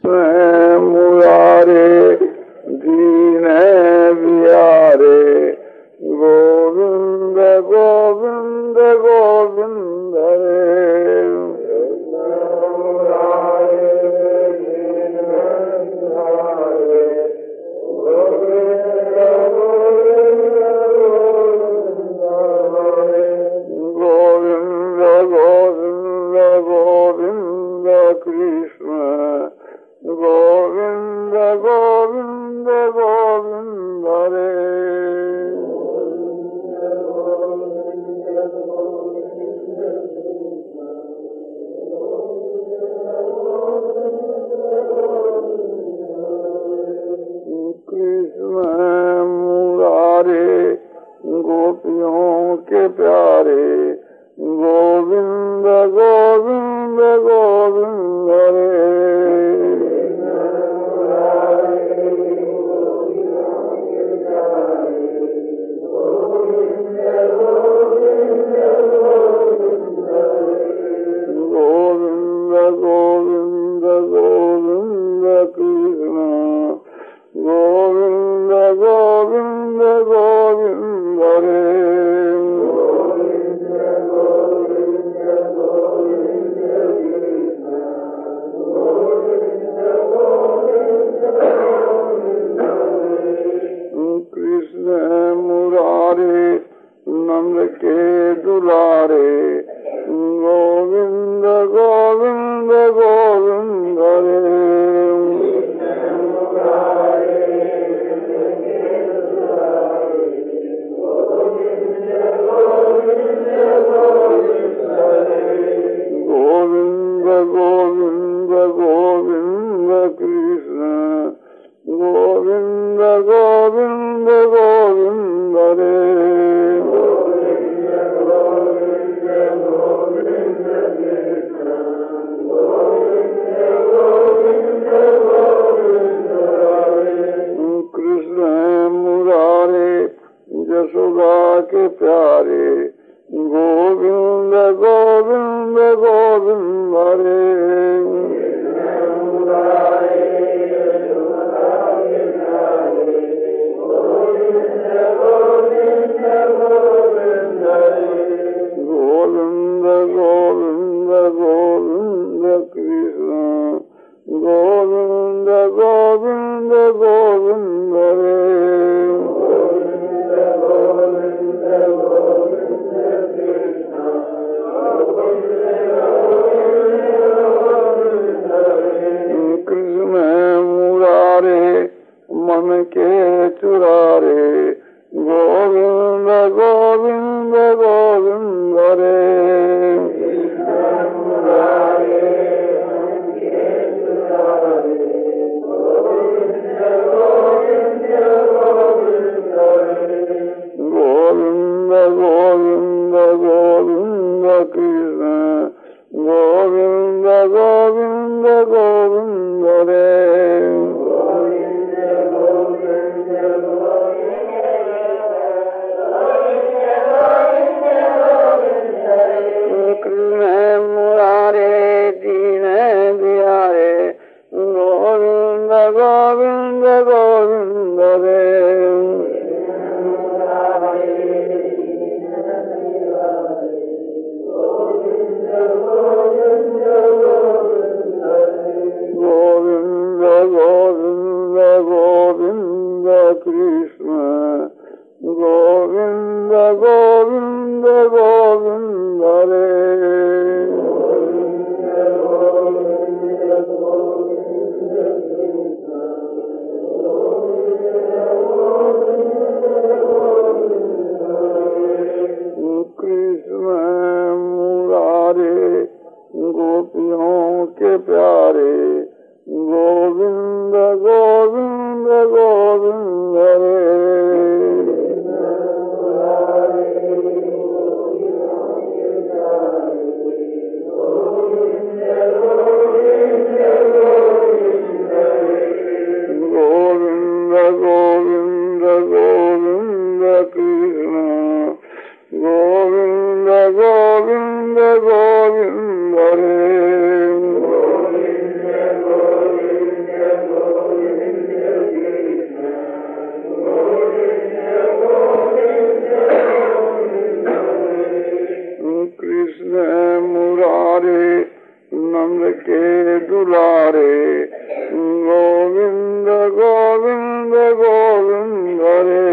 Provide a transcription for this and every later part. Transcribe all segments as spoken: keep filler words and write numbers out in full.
मुरारे दीन बिहारे गोविंद गोविंद गोविंद रे। गोविंद गोविंद गोविंद कृष्ण गोविंद गोविंद गोविंद रे। कृष्ण मुरारे गोपियों के प्यारे गोविंद गोविंद गोविंद रे। गोविंद गोविंद गोविंद कृष्ण गोविंद गोविंद गोविंद रे। कृष्ण मुरारे नंद के दुलारे गोविंद गोविंद गोविंद रे। गोविंद गोविंद गोविंद कृष्ण गोविंद गोविंद गोविंद रे। कृष्ण मुरारे यशोदा के प्यारे गोविंद गोविंद गोविंद रे। गोविंद गोविंद गोविंद कृष्ण गोविंद गोविंद गोविंद रे। कृष्ण मुरारे मन के चुरारे गोविंद गोविंद गोविंद रे। गोविंद गोविंद गोविंद कृष्ण गोविंद गोविंद गोविंद रे। कृष्ण मुरारे दीन बिहारे गोविंद गोविंद गोविंद रे। गोविंद गोविंद गोविंद कृष्ण गोविंद गोविंद गोविंद रे। कृष्ण मुरारे गोपियों के प्यारे गोविंद गोविंद गोविंद रे। मुरारे गोविंद गोविंद गोविंद रे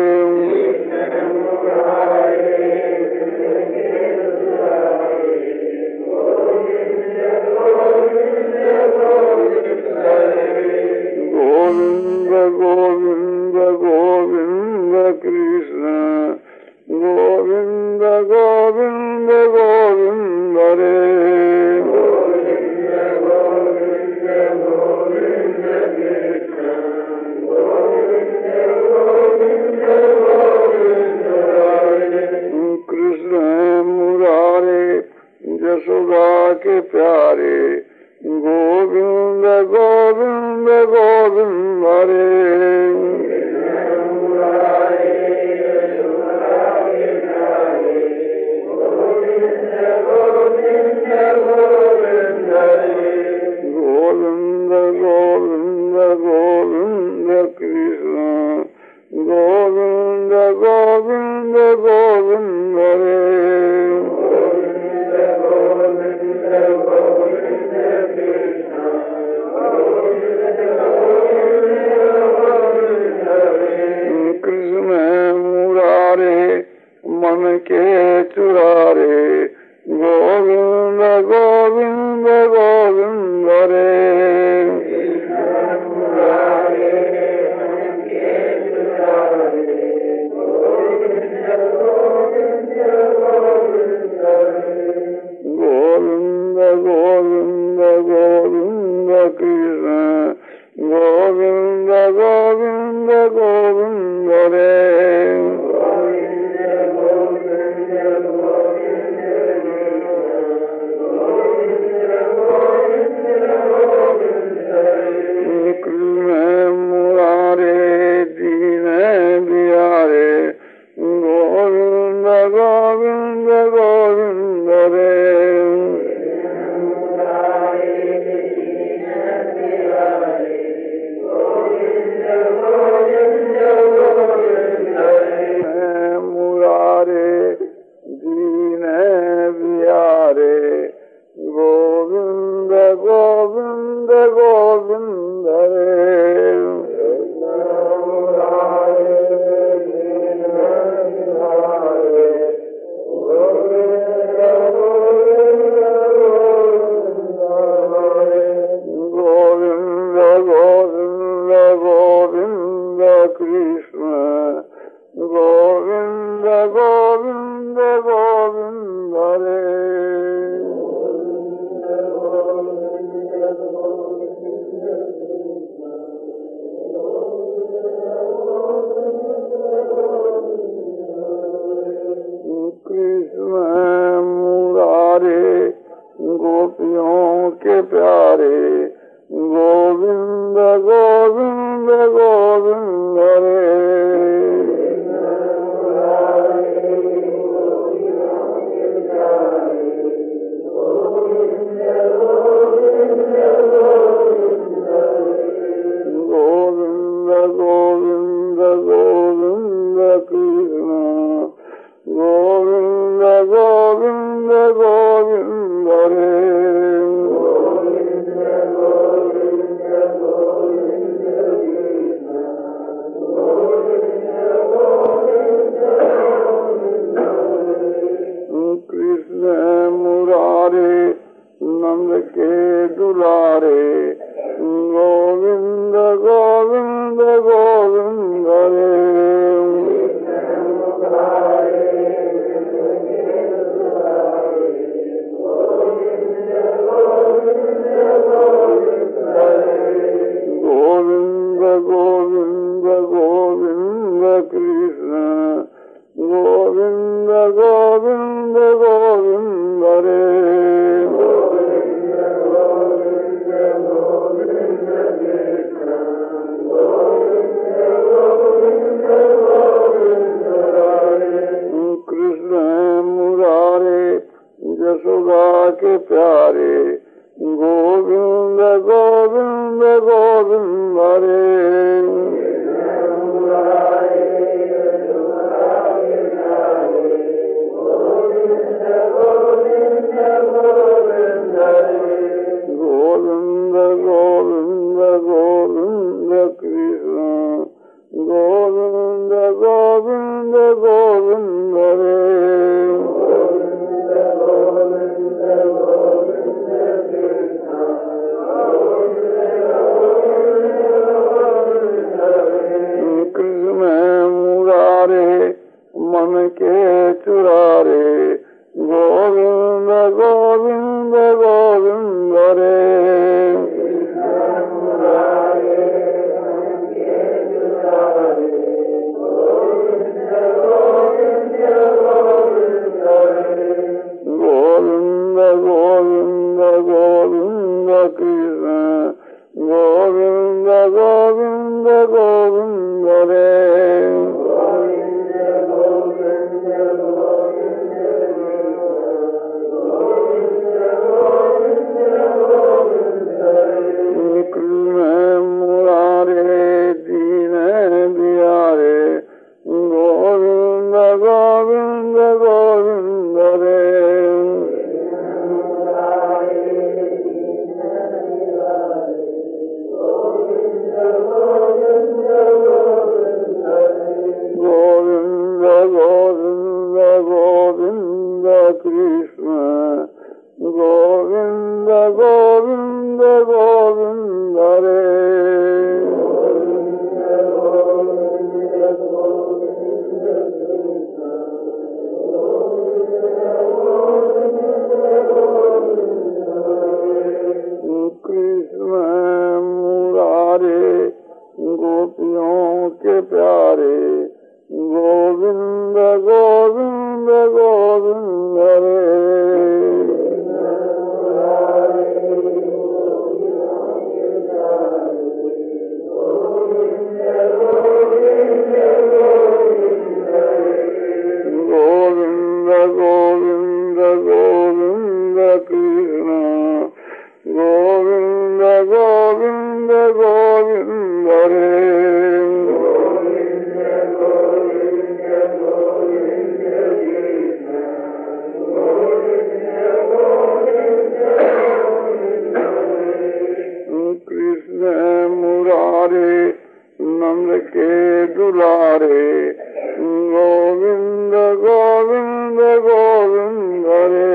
गोविंद गोविंद गोविंद कृष्ण गोविंद गोविंद गोविंद रे कृष्ण मुरारे यशोदा के प्यारे गोविंद गोविंद गोविंद रे गोविंद गोविंद गोविंद कृष्ण गोविंद गोविंद गोविंद रे कृष्ण मुरारे मन के चुरारे गोविंद गोविंद गोविंद रे गोविंद गोविंद गोविंद कृष्ण गोविंद गोविंद गोविंद रे कृष्ण मुरारे दीन बिहारे गोविंद गोविंद गोविंद रे मुरारे दीन बिहारे गोविंद गोविंद गोविंद रे गोविंद गोविंद गोविंद कृष्ण गोविंद गोविंद गोविंद रे कृष्ण मुरारे गोपियों के प्यारे गोविंद गोविंद गोविंद रे गोविंद गोविंद गोविंद कृष्ण गोविंद गोविंद गोविंद रे कृष्ण मुरारे नंद के दुलारे गोविंद गोविंद गोविंद रे गोविंद कृष्ण गोविंद गोविंद गोविंद रे कृष्ण मुरारे मन के चुरारे गोविंद गोविंद गोविंद रे गोविंद गोविंद गोविंद कृष्ण गोविंद गोविंद गोविंद रे कृष्ण मुरारे दीन दियारे गोविंद गोविंद गोविंद रे गोविंद गोविंद गोविंद कृष्ण गोविंद गोविंद गोविंद रे कृष्ण मुरारे गोपियों के प्यारे गोविंद गोविंद गोविंद रे गोविंद गोविंद गोविंद कृष्ण गोविंद गोविंद गोविंद रे कृष्ण मुरारे नंद के दुलारे गोविंद गोविंद गोविंद रे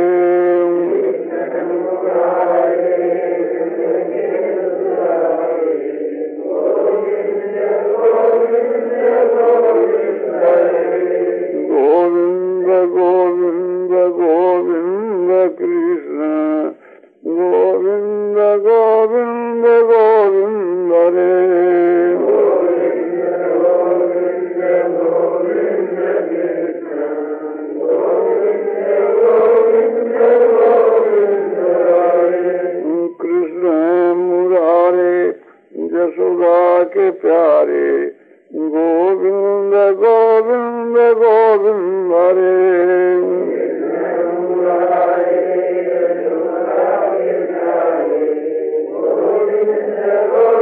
गोविंद गोविंद गोविंद कृष्ण गोविंद गोविंद गोविंद रे कृष्ण मुरारे यशोदा के प्यारे गोविंद गोविंद गोविंद रे गोविंद